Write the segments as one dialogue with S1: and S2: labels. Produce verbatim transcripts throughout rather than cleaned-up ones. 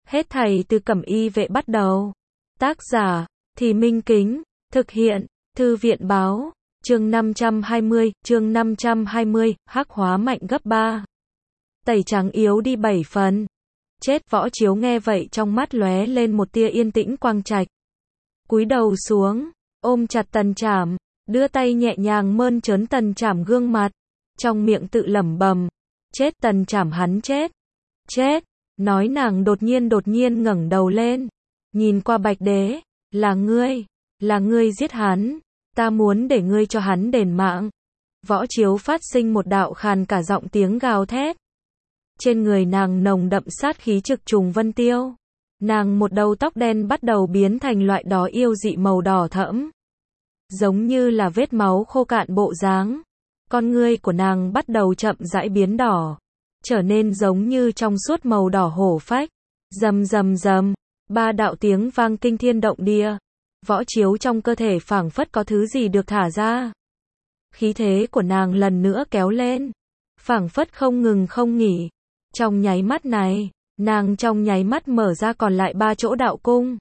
S1: Hết thảy từ Cẩm Y Vệ bắt đầu. Tác giả, Thì Minh Kính, thực hiện, Thư viện báo, chương năm trăm hai mươi, chương năm trăm hai mươi, hắc hóa mạnh gấp ba. Tẩy trắng yếu đi bảy phần. Chết. Võ Chiếu nghe vậy trong mắt lóe lên một tia yên tĩnh quang trạch. Cúi đầu xuống, ôm chặt Tần Trảm, đưa tay nhẹ nhàng mơn trớn Tần Trảm gương mặt, trong miệng tự lẩm bẩm, chết. Tần Trảm hắn chết. Chết. Nói nàng đột nhiên đột nhiên ngẩng đầu lên, nhìn qua Bạch Đế, là ngươi, là ngươi giết hắn, ta muốn để ngươi cho hắn đền mạng. Võ Chiếu phát sinh một đạo khàn cả giọng tiếng gào thét. Trên người nàng nồng đậm sát khí trực trùng vân tiêu. Nàng một đầu tóc đen bắt đầu biến thành loại đó yêu dị màu đỏ thẫm, giống như là vết máu khô cạn bộ dáng. Con ngươi của nàng bắt đầu chậm rãi biến đỏ, trở nên giống như trong suốt màu đỏ hổ phách. Rầm rầm rầm, ba đạo tiếng vang kinh thiên động địa. Võ Chiếu trong cơ thể phảng phất có thứ gì được thả ra. Khí thế của nàng lần nữa kéo lên, phảng phất không ngừng không nghỉ. Trong nháy mắt này, nàng trong nháy mắt mở ra còn lại ba chỗ đạo cung.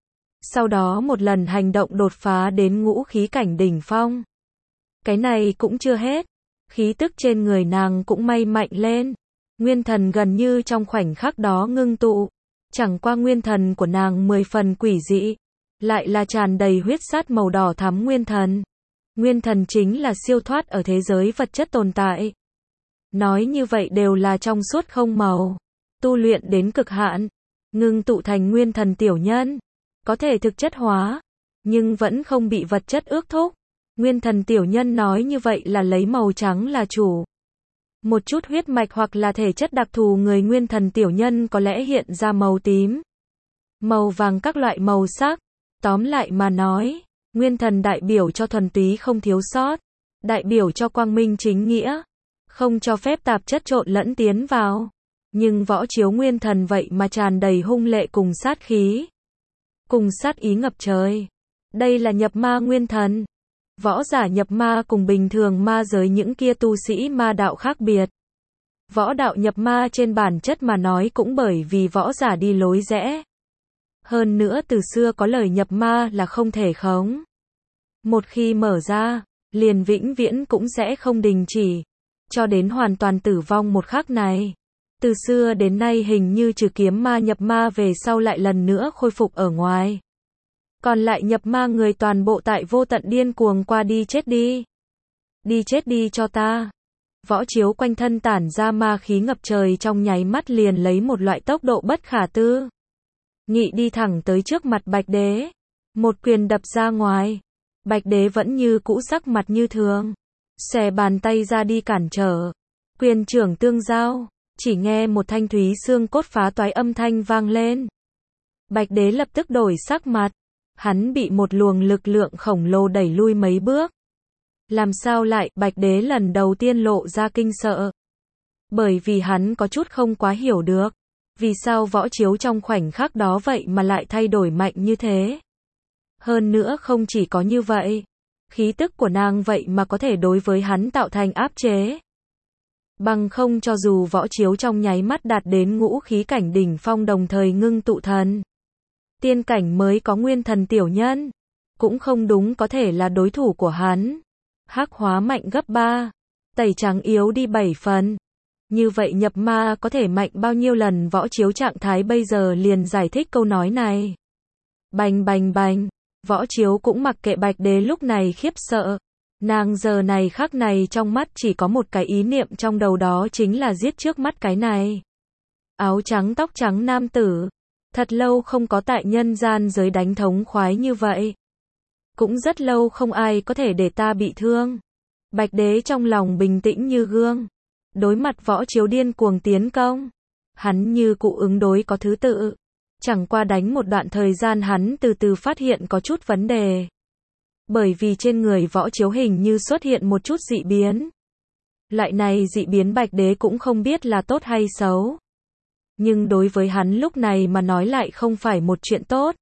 S1: Sau đó một lần hành động đột phá đến ngũ khí cảnh đỉnh phong. Cái này cũng chưa hết, khí tức trên người nàng cũng may mạnh lên. Nguyên thần gần như trong khoảnh khắc đó ngưng tụ. Chẳng qua nguyên thần của nàng mười phần quỷ dị, lại là tràn đầy huyết sát màu đỏ thắm nguyên thần. Nguyên thần chính là siêu thoát ở thế giới vật chất tồn tại. Nói như vậy đều là trong suốt không màu, tu luyện đến cực hạn, ngưng tụ thành nguyên thần tiểu nhân, có thể thực chất hóa, nhưng vẫn không bị vật chất ước thúc. Nguyên thần tiểu nhân nói như vậy là lấy màu trắng là chủ. Một chút huyết mạch hoặc là thể chất đặc thù người nguyên thần tiểu nhân có lẽ hiện ra màu tím, màu vàng, các loại màu sắc. Tóm lại mà nói, nguyên thần đại biểu cho thuần túy không thiếu sót, đại biểu cho quang minh chính nghĩa, không cho phép tạp chất trộn lẫn tiến vào. Nhưng Võ Chiếu nguyên thần vậy mà tràn đầy hung lệ cùng sát khí, cùng sát ý ngập trời. Đây là nhập ma nguyên thần. Võ giả nhập ma cùng bình thường ma giới những kia tu sĩ ma đạo khác biệt. Võ đạo nhập ma trên bản chất mà nói cũng bởi vì võ giả đi lối rẽ. Hơn nữa từ xưa có lời nhập ma là không thể khống. Một khi mở ra, liền vĩnh viễn cũng sẽ không đình chỉ, cho đến hoàn toàn tử vong một khắc này. Từ xưa đến nay hình như trừ kiếm ma nhập ma về sau lại lần nữa khôi phục ở ngoài. Còn lại nhập ma người toàn bộ tại vô tận điên cuồng qua đi chết đi. Đi chết đi cho ta. Võ Chiếu quanh thân tản ra ma khí ngập trời trong nháy mắt liền lấy một loại tốc độ bất khả tư nghị đi thẳng tới trước mặt Bạch Đế. Một quyền đập ra ngoài. Bạch Đế vẫn như cũ sắc mặt như thường, xòe bàn tay ra đi cản trở. Quyền trưởng tương giao, chỉ nghe một thanh thúy xương cốt phá toái âm thanh vang lên. Bạch Đế lập tức đổi sắc mặt. Hắn bị một luồng lực lượng khổng lồ đẩy lui mấy bước. Làm sao lại? Bạch Đế lần đầu tiên lộ ra kinh sợ. Bởi vì hắn có chút không quá hiểu được, vì sao Võ Chiếu trong khoảnh khắc đó vậy mà lại thay đổi mạnh như thế. Hơn nữa không chỉ có như vậy, khí tức của nàng vậy mà có thể đối với hắn tạo thành áp chế. Bằng không cho dù Võ Chiếu trong nháy mắt đạt đến ngũ khí cảnh đỉnh phong đồng thời ngưng tụ thần tiên cảnh mới có nguyên thần tiểu nhân, cũng không đúng có thể là đối thủ của hắn. Hắc hóa mạnh gấp ba, tẩy trắng yếu đi bảy phần. Như vậy nhập ma có thể mạnh bao nhiêu lần? Võ Chiếu trạng thái bây giờ liền giải thích câu nói này. Bành bành bành, Võ Chiếu cũng mặc kệ Bạch Đế lúc này khiếp sợ. Nàng giờ này khắc này trong mắt chỉ có một cái ý niệm trong đầu, đó chính là giết trước mắt cái này. Áo trắng tóc trắng nam tử. Thật lâu không có tại nhân gian giới đánh thống khoái như vậy. Cũng rất lâu không ai có thể để ta bị thương. Bạch Đế trong lòng bình tĩnh như gương. Đối mặt Võ Chiếu điên cuồng tiến công, hắn như cụ ứng đối có thứ tự. Chẳng qua đánh một đoạn thời gian hắn từ từ phát hiện có chút vấn đề. Bởi vì trên người Võ Chiếu hình như xuất hiện một chút dị biến. Loại này dị biến Bạch Đế cũng không biết là tốt hay xấu. Nhưng đối với hắn lúc này mà nói lại không phải một chuyện tốt.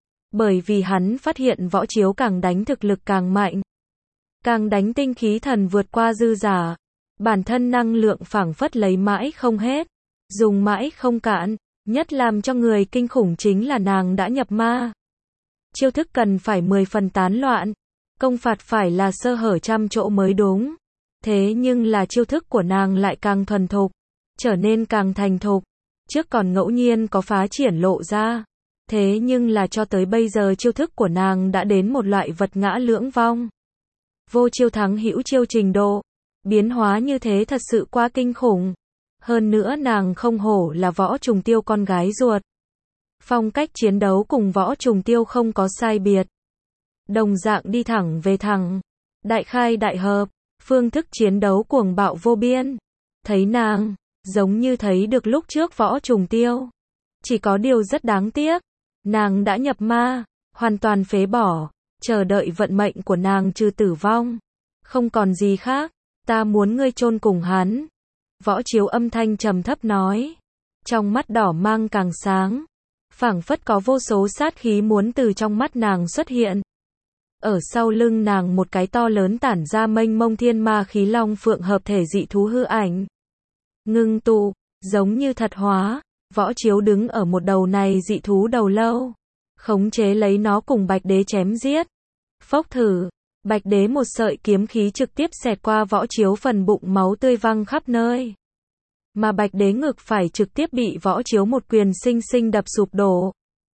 S1: Bởi vì hắn phát hiện Võ Chiếu càng đánh thực lực càng mạnh. Càng đánh tinh khí thần vượt qua dư giả. Bản thân năng lượng phảng phất lấy mãi không hết, dùng mãi không cạn. Nhất làm cho người kinh khủng chính là nàng đã nhập ma. Chiêu thức cần phải mười phần tán loạn, công phạt phải là sơ hở trăm chỗ mới đúng. Thế nhưng là chiêu thức của nàng lại càng thuần thục, trở nên càng thành thục. Trước còn ngẫu nhiên có phá triển lộ ra. Thế nhưng là cho tới bây giờ chiêu thức của nàng đã đến một loại vật ngã lưỡng vong. Vô chiêu thắng hữu chiêu trình độ. Biến hóa như thế thật sự quá kinh khủng. Hơn nữa nàng không hổ là Võ Trùng Tiêu con gái ruột. Phong cách chiến đấu cùng Võ Trùng Tiêu không có sai biệt. Đồng dạng đi thẳng về thẳng. Đại khai đại hợp. Phương thức chiến đấu cuồng bạo vô biên. Thấy nàng, giống như thấy được lúc trước Võ Trùng Tiêu. Chỉ có điều rất đáng tiếc. Nàng đã nhập ma, hoàn toàn phế bỏ, chờ đợi vận mệnh của nàng trừ tử vong. Không còn gì khác, ta muốn ngươi chôn cùng hắn. Võ Chiếu âm thanh trầm thấp nói. Trong mắt đỏ mang càng sáng. Phảng phất có vô số sát khí muốn từ trong mắt nàng xuất hiện. Ở sau lưng nàng một cái to lớn tản ra mênh mông thiên ma khí long phượng hợp thể dị thú hư ảnh. Ngưng tụ, giống như thật hóa. Võ Chiếu đứng ở một đầu này dị thú đầu lâu. Khống chế lấy nó cùng Bạch Đế chém giết. Phốc thử. Bạch Đế một sợi kiếm khí trực tiếp xẹt qua Võ Chiếu phần bụng, máu tươi văng khắp nơi. Mà Bạch Đế ngực phải trực tiếp bị Võ Chiếu một quyền sinh sinh đập sụp đổ.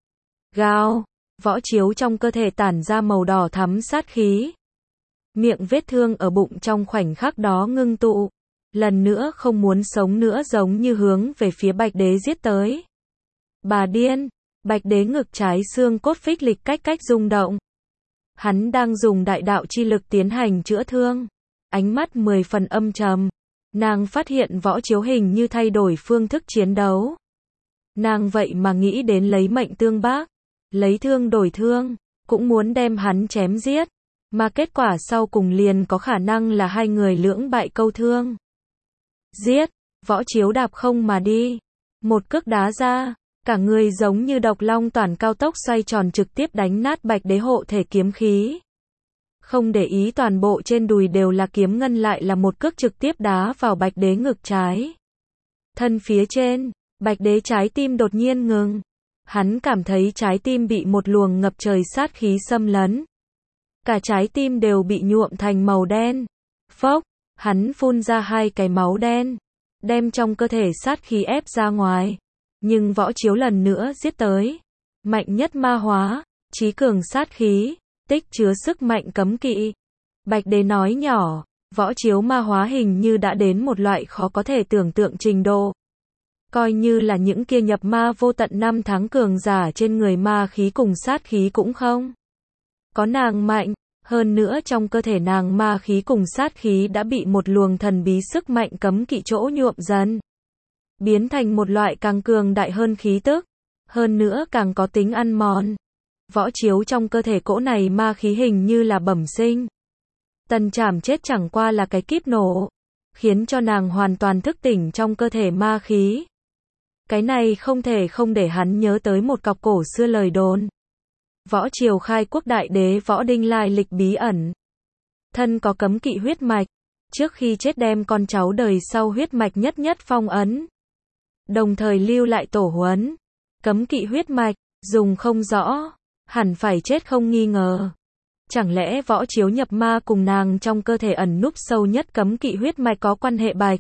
S1: Gào. Võ Chiếu trong cơ thể tản ra màu đỏ thắm sát khí. Miệng vết thương ở bụng trong khoảnh khắc đó ngưng tụ. Lần nữa không muốn sống nữa, giống như hướng về phía Bạch Đế giết tới. Bà điên. Bạch Đế ngực trái xương cốt phích lịch cách cách rung động. Hắn đang dùng đại đạo chi lực tiến hành chữa thương. Ánh mắt mười phần âm trầm. Nàng phát hiện Võ Chiếu hình như thay đổi phương thức chiến đấu. Nàng vậy mà nghĩ đến lấy mệnh tương bác. Lấy thương đổi thương. Cũng muốn đem hắn chém giết. Mà kết quả sau cùng liền có khả năng là hai người lưỡng bại câu thương. Giết. Võ Chiếu đạp không mà đi. Một cước đá ra. Cả người giống như độc long toàn cao tốc xoay tròn trực tiếp đánh nát Bạch Đế hộ thể kiếm khí. Không để ý toàn bộ trên đùi đều là kiếm ngân, lại là một cước trực tiếp đá vào Bạch Đế ngực trái. Thân phía trên, Bạch Đế trái tim đột nhiên ngừng. Hắn cảm thấy trái tim bị một luồng ngập trời sát khí xâm lấn. Cả trái tim đều bị nhuộm thành màu đen. Phốc, hắn phun ra hai cái máu đen, đem trong cơ thể sát khí ép ra ngoài. Nhưng Võ Chiếu lần nữa giết tới. Mạnh nhất ma hóa, trí cường sát khí, tích chứa sức mạnh cấm kỵ. Bạch Đế nói nhỏ, Võ Chiếu ma hóa hình như đã đến một loại khó có thể tưởng tượng trình độ. Coi như là những kia nhập ma vô tận năm tháng cường giả trên người ma khí cùng sát khí cũng không có nàng mạnh. Hơn nữa trong cơ thể nàng ma khí cùng sát khí đã bị một luồng thần bí sức mạnh cấm kỵ chỗ nhuộm dần. Biến thành một loại càng cường đại hơn khí tức. Hơn nữa càng có tính ăn mòn. Võ Chiếu trong cơ thể cỗ này ma khí hình như là bẩm sinh. Tần Trảm chết chẳng qua là cái kíp nổ. Khiến cho nàng hoàn toàn thức tỉnh trong cơ thể ma khí. Cái này không thể không để hắn nhớ tới một cọc cổ xưa lời đồn. Võ Triều khai quốc đại đế Võ Đinh lai lịch bí ẩn. Thân có cấm kỵ huyết mạch. Trước khi chết đem con cháu đời sau huyết mạch nhất nhất phong ấn. Đồng thời lưu lại tổ huấn. Cấm kỵ huyết mạch, dùng không rõ. Hẳn phải chết không nghi ngờ. Chẳng lẽ Võ Chiếu nhập ma cùng nàng trong cơ thể ẩn núp sâu nhất cấm kỵ huyết mạch có quan hệ Bạch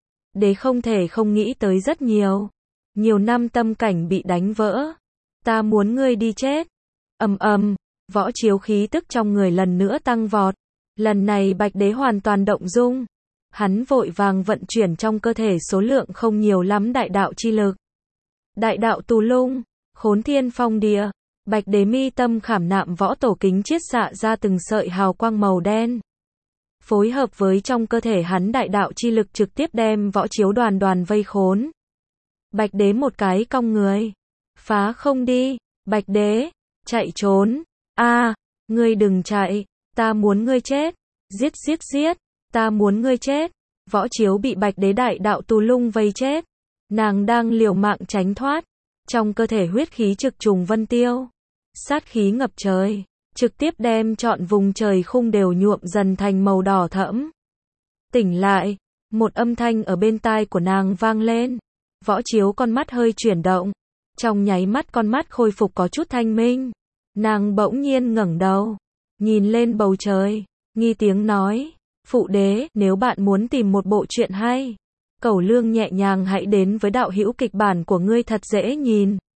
S1: Đế không thể không nghĩ tới rất nhiều. Nhiều năm tâm cảnh bị đánh vỡ. Ta muốn ngươi đi chết. Ầm ầm, Võ Chiếu khí tức trong người lần nữa tăng vọt. Lần này Bạch Đế hoàn toàn động dung. Hắn vội vàng vận chuyển trong cơ thể số lượng không nhiều lắm đại đạo chi lực. Đại đạo tù lung, khốn thiên phong địa. Bạch Đế mi tâm khảm nạm võ tổ kính chiết xạ ra từng sợi hào quang màu đen. Phối hợp với trong cơ thể hắn đại đạo chi lực trực tiếp đem Võ Chiếu đoàn đoàn vây khốn. Bạch Đế một cái cong người. Phá không đi, Bạch Đế. Chạy trốn. A, à, ngươi đừng chạy. Ta muốn ngươi chết. Giết giết giết. Ta muốn ngươi chết. Võ Chiếu bị Bạch Đế đại đạo tù lung vây chết. Nàng đang liều mạng tránh thoát. Trong cơ thể huyết khí trực trùng vân tiêu. Sát khí ngập trời. Trực tiếp đem trọn vùng trời khung đều nhuộm dần thành màu đỏ thẫm. Tỉnh lại. Một âm thanh ở bên tai của nàng vang lên. Võ Chiếu con mắt hơi chuyển động. Trong nháy mắt con mắt khôi phục có chút thanh minh. Nàng bỗng nhiên ngẩng đầu, nhìn lên bầu trời, nghi tiếng nói, phụ đế, nếu bạn muốn tìm một bộ truyện hay, Cẩu Lương nhẹ nhàng hãy đến với đạo hữu kịch bản của ngươi thật dễ nhìn.